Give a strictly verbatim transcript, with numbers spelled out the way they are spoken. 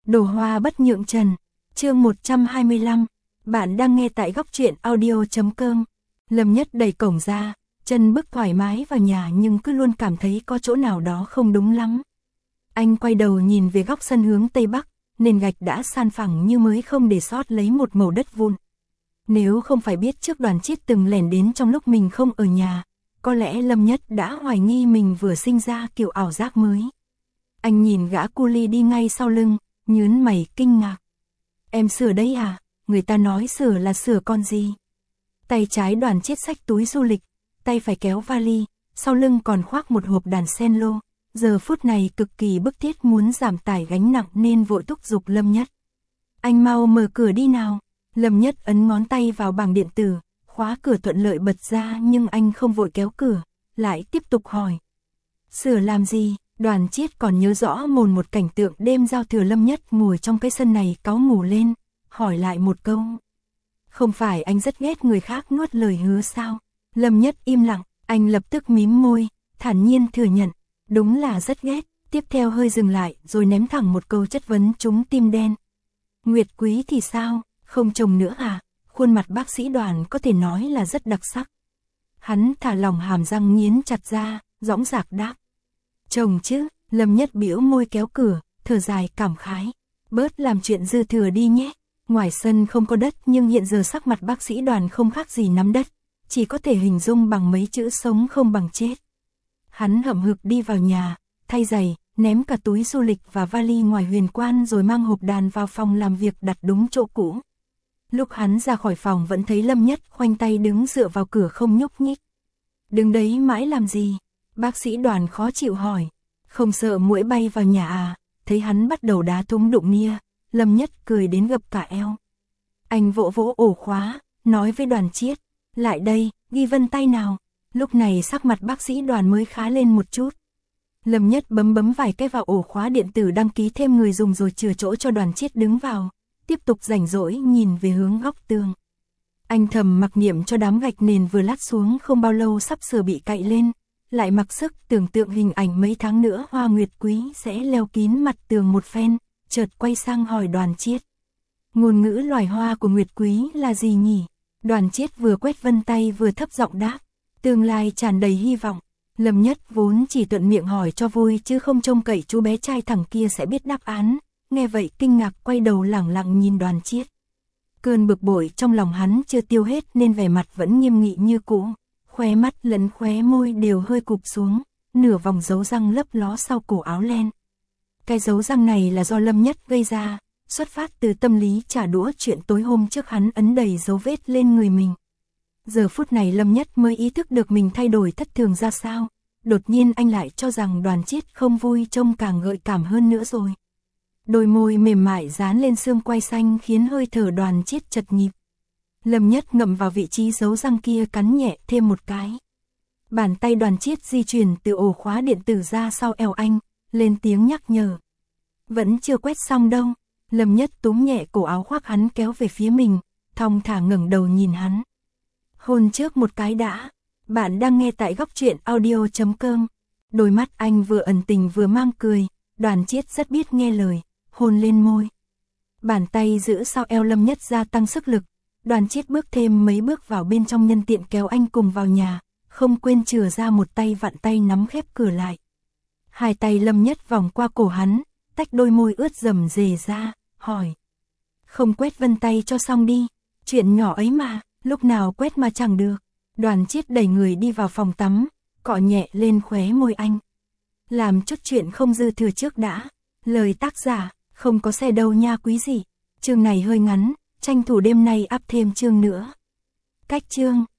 Đồ hoa bất nhượng trần. Chương một trăm hai mươi lăm. Bạn đang nghe tại góc truyện audio chấm com. Lâm Nhất đẩy cổng ra, chân bước thoải mái vào nhà nhưng cứ luôn cảm thấy có chỗ nào đó không đúng lắm. Anh quay đầu nhìn về góc sân hướng tây bắc, nền gạch đã san phẳng như mới không để sót lấy một mẩu đất vụn. Nếu không phải biết trước Đoàn Chiết từng lẻn đến trong lúc mình không ở nhà, có lẽ Lâm Nhất đã hoài nghi mình vừa sinh ra kiểu ảo giác mới. Anh nhìn gã cu li đi ngay sau lưng, nhướng mày kinh ngạc. Em sửa đấy à? Người ta nói sửa là sửa con gì? Tay trái Đoàn Chiết xách túi du lịch, tay phải kéo vali, sau lưng còn khoác một hộp đàn sen lô. Giờ phút này cực kỳ bức thiết muốn giảm tải gánh nặng nên vội thúc giục Lâm Nhất. Anh mau mở cửa đi nào. Lâm Nhất ấn ngón tay vào bảng điện tử, khóa cửa thuận lợi bật ra nhưng anh không vội kéo cửa, lại tiếp tục hỏi. Sửa làm gì? Đoàn Chiết còn nhớ rõ mồn một cảnh tượng đêm giao thừa Lâm Nhất ngồi trong cái sân này cáu ngủ lên, hỏi lại một câu. Không phải anh rất ghét người khác nuốt lời hứa sao? Lâm Nhất im lặng, anh lập tức mím môi, thản nhiên thừa nhận. Đúng là rất ghét, tiếp theo hơi dừng lại rồi ném thẳng một câu chất vấn trúng tim đen. Nguyệt Quý thì sao, không chồng nữa à? Khuôn mặt bác sĩ Đoàn có thể nói là rất đặc sắc. Hắn thả lỏng hàm răng nghiến chặt ra, dõng dạc đáp. Chồng chứ, Lâm Nhất bĩu môi kéo cửa, thở dài cảm khái. Bớt làm chuyện dư thừa đi nhé. Ngoài sân không có đất nhưng hiện giờ sắc mặt bác sĩ Đoàn không khác gì nắm đất, chỉ có thể hình dung bằng mấy chữ sống không bằng chết. Hắn hậm hực đi vào nhà, thay giày, ném cả túi du lịch và vali ngoài huyền quan rồi mang hộp đàn vào phòng làm việc đặt đúng chỗ cũ. Lúc hắn ra khỏi phòng vẫn thấy Lâm Nhất khoanh tay đứng dựa vào cửa không nhúc nhích. Đứng đấy mãi làm gì? Bác sĩ Đoàn khó chịu hỏi. Không sợ muỗi bay vào nhà à? Thấy hắn bắt đầu đá thúng đụng nia, Lâm Nhất cười đến gập cả eo. Anh vỗ vỗ ổ khóa, nói với Đoàn Chiết. Lại đây, ghi vân tay nào. Lúc này sắc mặt bác sĩ Đoàn mới khá lên một chút. Lâm Nhất bấm bấm vài cái vào ổ khóa điện tử đăng ký thêm người dùng rồi chừa chỗ cho Đoàn Chiết đứng vào, tiếp tục rảnh rỗi nhìn về hướng góc tường. Anh thầm mặc niệm cho đám gạch nền vừa lát xuống không bao lâu sắp sửa bị cạy lên, lại mặc sức tưởng tượng hình ảnh mấy tháng nữa Hoa Nguyệt Quý sẽ leo kín mặt tường một phen, chợt quay sang hỏi Đoàn Chiết. Ngôn ngữ loài hoa của Nguyệt Quý là gì nhỉ? Đoàn Chiết vừa quét vân tay vừa thấp giọng đáp. Tương lai tràn đầy hy vọng. Lâm Nhất vốn chỉ thuận miệng hỏi cho vui chứ không trông cậy chú bé trai thằng kia sẽ biết đáp án. Nghe vậy kinh ngạc quay đầu lẳng lặng nhìn Đoàn Chiết. Cơn bực bội trong lòng hắn chưa tiêu hết nên vẻ mặt vẫn nghiêm nghị như cũ. Khóe mắt lẫn khóe môi đều hơi cụp xuống, nửa vòng dấu răng lấp ló sau cổ áo len. Cái dấu răng này là do Lâm Nhất gây ra, xuất phát từ tâm lý trả đũa chuyện tối hôm trước hắn ấn đầy dấu vết lên người mình. Giờ phút này Lâm Nhất mới ý thức được mình thay đổi thất thường ra sao, đột nhiên anh lại cho rằng Đoàn Chiết không vui trông càng gợi cảm hơn nữa rồi. Đôi môi mềm mại dán lên xương quai xanh khiến hơi thở Đoàn Chiết chật nhịp. Lâm Nhất ngậm vào vị trí dấu răng kia cắn nhẹ thêm một cái. Bàn tay Đoàn Chiết di chuyển từ ổ khóa điện tử ra sau eo anh, lên tiếng nhắc nhở. Vẫn chưa quét xong đâu. Lâm Nhất túm nhẹ cổ áo khoác hắn kéo về phía mình, thong thả ngẩng đầu nhìn hắn. Hôn trước một cái đã. Bạn đang nghe tại góc truyện audio chấm com. Đôi mắt anh vừa ẩn tình vừa mang cười, Đoàn Chiết rất biết nghe lời, hôn lên môi. Bàn tay giữ sau eo Lâm Nhất gia tăng sức lực, Đoàn Chiết bước thêm mấy bước vào bên trong nhân tiện kéo anh cùng vào nhà, không quên chừa ra một tay vặn tay nắm khép cửa lại. Hai tay Lâm Nhất vòng qua cổ hắn, tách đôi môi ướt rầm rề ra, hỏi. Không quét vân tay cho xong đi, chuyện nhỏ ấy mà. Lúc nào quét mà chẳng được. Đoàn Chiết đẩy người đi vào phòng tắm, cọ nhẹ lên khóe môi anh. Làm chút chuyện không dư thừa trước đã. Lời tác giả, không có xe đâu nha quý vị. Chương này hơi ngắn, tranh thủ đêm nay up thêm chương nữa. Cách chương.